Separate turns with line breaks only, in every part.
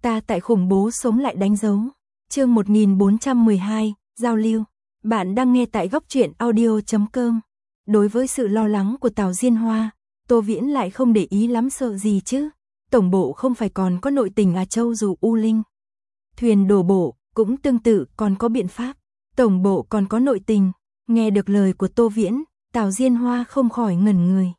ta tại khủng bố sống lại đánh dấu. Chương 1412, giao lưu. Bạn đang nghe tại góc truyện audio.com. Đối với sự lo lắng của Tào Diên Hoa, Tô Viễn lại không để ý lắm, sợ gì chứ. Tổng bộ không phải còn có nội tình à Châu dù U Linh. Thuyền đổ bộ, cũng tương tự còn có biện pháp. Tổng bộ còn có nội tình. Nghe được lời của Tô Viễn, Tào Diên Hoa không khỏi ngẩn người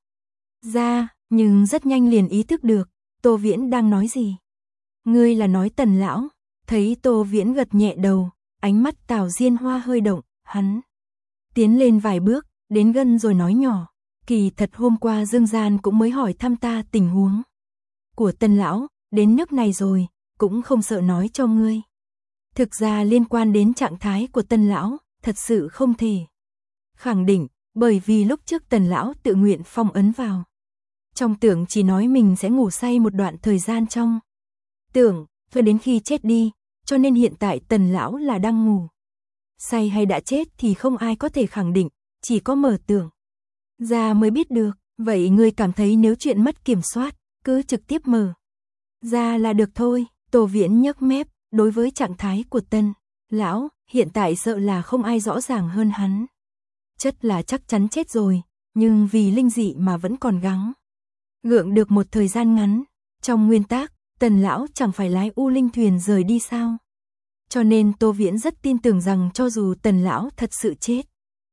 ra, nhưng rất nhanh liền ý thức được, Tô Viễn đang nói gì. Ngươi là nói Tần lão? Thấy Tô Viễn gật nhẹ đầu, ánh mắt Tào Diên Hoa hơi động, hắn tiến lên vài bước, đến gần rồi nói nhỏ, kỳ thật hôm qua Dương Gian cũng mới hỏi thăm ta tình huống của Tần lão, đến nước này rồi, cũng không sợ nói cho ngươi. Thực ra liên quan đến trạng thái của Tần lão, thật sự không thể khẳng định, bởi vì lúc trước Tần lão tự nguyện phong ấn vào. Trong tưởng chỉ nói mình sẽ ngủ say một đoạn thời gian trong tưởng, cho đến khi chết đi, cho nên hiện tại Tần lão là đang ngủ say hay đã chết thì không ai có thể khẳng định, chỉ có mở tưởng ra mới biết được. Vậy ngươi cảm thấy nếu chuyện mất kiểm soát, cứ trực tiếp mở ra là được thôi. Tô Viễn nhếch mép, đối với trạng thái của Tần lão, hiện tại sợ là không ai rõ ràng hơn hắn. Chất là chắc chắn chết rồi, nhưng vì linh dị mà vẫn còn gắng gượng được một thời gian ngắn. Trong nguyên tắc, Tần lão chẳng phải lái U Linh thuyền rời đi sao? Cho nên Tô Viễn rất tin tưởng rằng cho dù Tần lão thật sự chết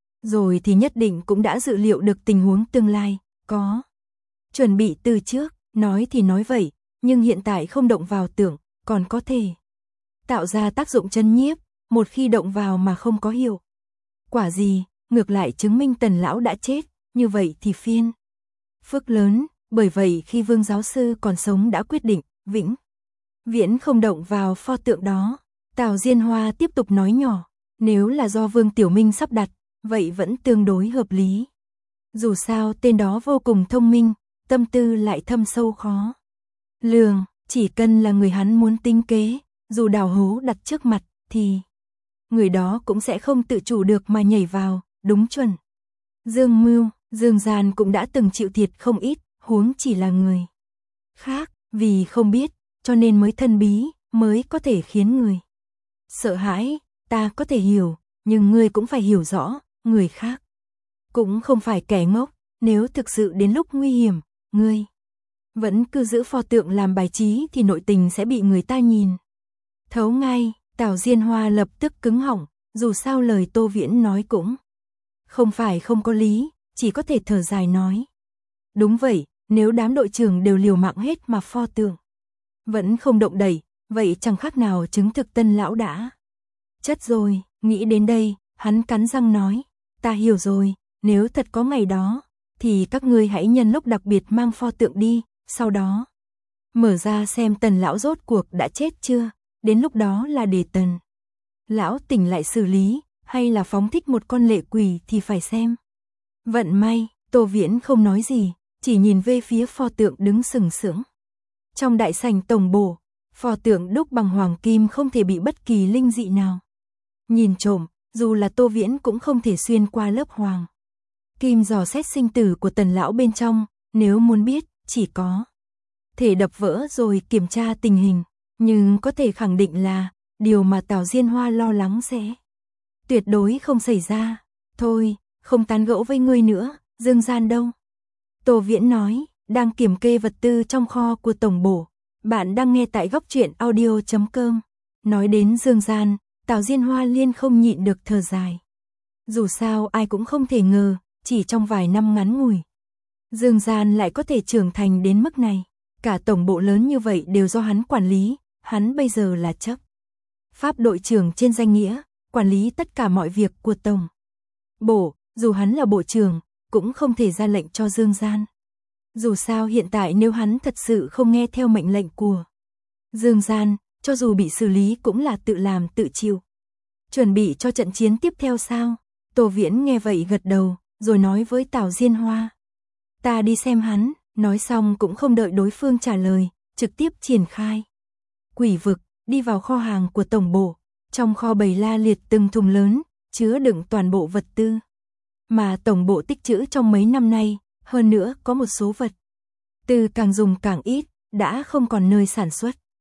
rồi thì nhất định cũng đã dự liệu được tình huống tương lai, có chuẩn bị từ trước. Nói thì nói vậy, nhưng hiện tại không động vào tưởng, còn có thể tạo ra tác dụng chấn nhiếp, một khi động vào mà không có hiệu quả gì, ngược lại chứng minh Tần lão đã chết, như vậy thì phiền phức lớn. Bởi vậy khi Vương giáo sư còn sống đã quyết định vĩnh viễn không động vào pho tượng đó. Tào Diên Hoa tiếp tục nói nhỏ, nếu là do Vương Tiểu Minh sắp đặt, vậy vẫn tương đối hợp lý. Dù sao tên đó vô cùng thông minh, tâm tư lại thâm sâu khó lường, chỉ cần là người hắn muốn tính kế, dù đào hố đặt trước mặt thì người đó cũng sẽ không tự chủ được mà nhảy vào, đúng chuẩn. Dương Mưu, Dương Gian cũng đã từng chịu thiệt không ít, huống chỉ là người khác, vì không biết, cho nên mới thân bí, mới có thể khiến người sợ hãi. Ta có thể hiểu, nhưng ngươi cũng phải hiểu rõ, người khác cũng không phải kẻ ngốc, nếu thực sự đến lúc nguy hiểm, ngươi vẫn cứ giữ pho tượng làm bài trí thì nội tình sẽ bị người ta nhìn thấu ngay. Tào Diên Hoa lập tức cứng họng, dù sao lời Tô Viễn nói cũng không phải không có lý, chỉ có thể thở dài nói. Đúng vậy, nếu đám đội trưởng đều liều mạng hết mà pho tượng vẫn không động đậy, vậy chẳng khác nào chứng thực Tần lão đã chất rồi. Nghĩ đến đây, hắn cắn răng nói, ta hiểu rồi, nếu thật có ngày đó, thì các ngươi hãy nhân lúc đặc biệt mang pho tượng đi, sau đó mở ra xem Tần lão rốt cuộc đã chết chưa, đến lúc đó là để Tần lão tỉnh lại xử lý, hay là phóng thích một con lệ quỷ thì phải xem vận may. Tô Viễn không nói gì, chỉ nhìn về phía pho tượng đứng sừng sững trong đại sảnh tổng bộ. Pho tượng đúc bằng hoàng kim không thể bị bất kỳ linh dị nào nhìn trộm, dù là Tô Viễn cũng không thể xuyên qua lớp hoàng kim dò xét sinh tử của Tần lão bên trong, nếu muốn biết, chỉ có thể đập vỡ rồi kiểm tra tình hình. Nhưng có thể khẳng định là điều mà Tào Diên Hoa lo lắng sẽ tuyệt đối không xảy ra. Thôi, không tán gẫu với ngươi nữa, Dương Gian đâu? Tô Viễn nói, đang kiểm kê vật tư trong kho của tổng bộ. Bạn đang nghe tại góc truyện audio.com. Nói đến Dương Gian, Tào Diên Hoa liên không nhịn được thở dài. Dù sao ai cũng không thể ngờ, chỉ trong vài năm ngắn ngủi, Dương Gian lại có thể trưởng thành đến mức này. Cả tổng bộ lớn như vậy đều do hắn quản lý, hắn bây giờ là chấp pháp đội trưởng trên danh nghĩa, quản lý tất cả mọi việc của tổng bộ, dù hắn là bộ trưởng, cũng không thể ra lệnh cho Dương Gian. Dù sao hiện tại nếu hắn thật sự không nghe theo mệnh lệnh của Dương Gian, cho dù bị xử lý cũng là tự làm tự chịu. Chuẩn bị cho trận chiến tiếp theo sao? Tô Viễn nghe vậy gật đầu, rồi nói với Tào Diên Hoa, ta đi xem hắn. Nói xong cũng không đợi đối phương trả lời, trực tiếp triển khai quỷ vực, đi vào kho hàng của tổng bộ. Trong kho bày la liệt từng thùng lớn, chứa đựng toàn bộ vật tư mà tổng bộ tích trữ trong mấy năm nay, hơn nữa có một số vật tư càng dùng càng ít, đã không còn nơi sản xuất.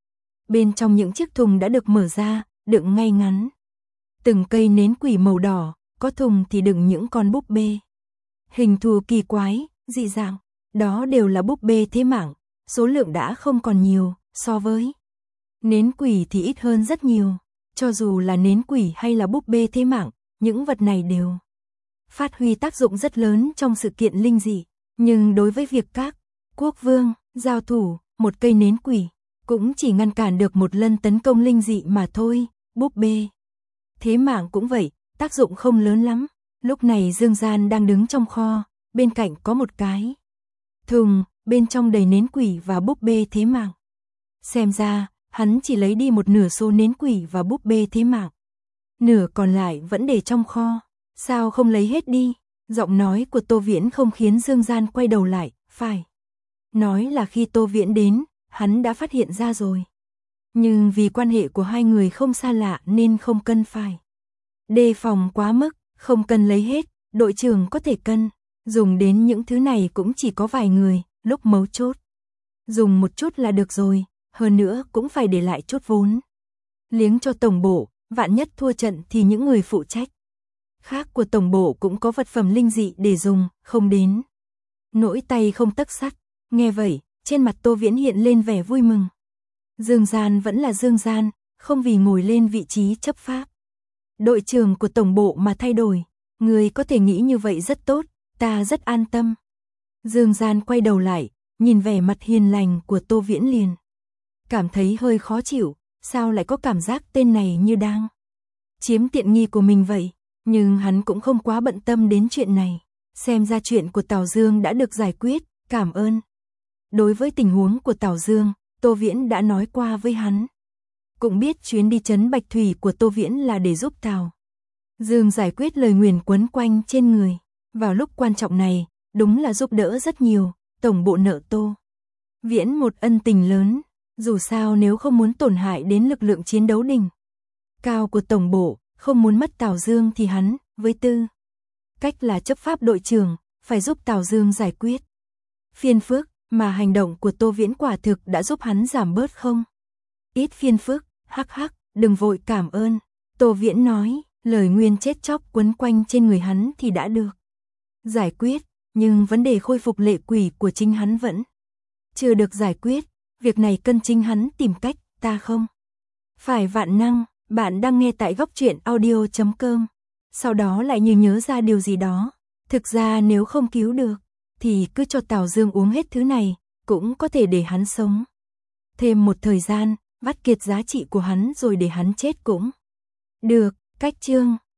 Bên trong những chiếc thùng đã được mở ra, đựng ngay ngắn. Từng cây nến quỷ màu đỏ, có thùng thì đựng những con búp bê. Hình thù kỳ quái, dị dạng, đó đều là búp bê thế mạng, số lượng đã không còn nhiều, so với nến quỷ thì ít hơn rất nhiều. Cho dù là nến quỷ hay là búp bê thế mạng, những vật này đều phát huy tác dụng rất lớn trong sự kiện linh dị. Nhưng đối với việc các quốc vương giao thủ, một cây nến quỷ cũng chỉ ngăn cản được một lần tấn công linh dị mà thôi. Búp bê thế mạng cũng vậy, tác dụng không lớn lắm. Lúc này Dương Gian đang đứng trong kho, bên cạnh có một cái thùng, bên trong đầy nến quỷ và búp bê thế mạng. Xem ra, hắn chỉ lấy đi một nửa số nến quỷ và búp bê thế mạng. Nửa còn lại vẫn để trong kho. Sao không lấy hết đi? Giọng nói của Tô Viễn không khiến Dương Gian quay đầu lại, phải nói là khi Tô Viễn đến, hắn đã phát hiện ra rồi. Nhưng vì quan hệ của hai người không xa lạ nên không cần phải đề phòng quá mức, không cần lấy hết, đội trưởng có thể cân. Dùng đến những thứ này cũng chỉ có vài người, lúc mấu chốt dùng một chút là được rồi, hơn nữa cũng phải để lại chút vốn liếng cho tổng bộ, vạn nhất thua trận thì những người phụ trách khác của tổng bộ cũng có vật phẩm linh dị để dùng, không đến nỗi tay không tấc sắt. Nghe vậy, trên mặt Tô Viễn hiện lên vẻ vui mừng. Dương Gian vẫn là Dương Gian, không vì ngồi lên vị trí chấp pháp đội trưởng của tổng bộ mà thay đổi. Người có thể nghĩ như vậy rất tốt, ta rất an tâm. Dương Gian quay đầu lại, nhìn vẻ mặt hiền lành của Tô Viễn liền cảm thấy hơi khó chịu, sao lại có cảm giác tên này như đang chiếm tiện nghi của mình vậy. Nhưng hắn cũng không quá bận tâm đến chuyện này. Xem ra chuyện của Tào Dương đã được giải quyết, cảm ơn. Đối với tình huống của Tào Dương, Tô Viễn đã nói qua với hắn. Cũng biết chuyến đi trấn Bạch Thủy của Tô Viễn là để giúp Tào Dương giải quyết lời nguyền quấn quanh trên người. Vào lúc quan trọng này, đúng là giúp đỡ rất nhiều, tổng bộ nợ Tô Viễn một ân tình lớn. Dù sao nếu không muốn tổn hại đến lực lượng chiến đấu đỉnh cao của tổng bộ, không muốn mất Tào Dương thì hắn, với tư cách là chấp pháp đội trưởng, phải giúp Tào Dương giải quyết phiền phức, mà hành động của Tô Viễn quả thực đã giúp hắn giảm bớt không ít phiền phức. Hắc hắc, đừng vội cảm ơn. Tô Viễn nói, lời nguyên chết chóc quấn quanh trên người hắn thì đã được giải quyết, nhưng vấn đề khôi phục lệ quỷ của chính hắn vẫn chưa được giải quyết. Việc này cần chính hắn tìm cách, ta không phải vạn năng. Bạn đang nghe tại góc truyện audio.com. Sau đó lại như nhớ ra điều gì đó. Thực ra nếu không cứu được, thì cứ cho Tào Dương uống hết thứ này, cũng có thể để hắn sống thêm một thời gian, vắt kiệt giá trị của hắn rồi để hắn chết cũng được. Cách chương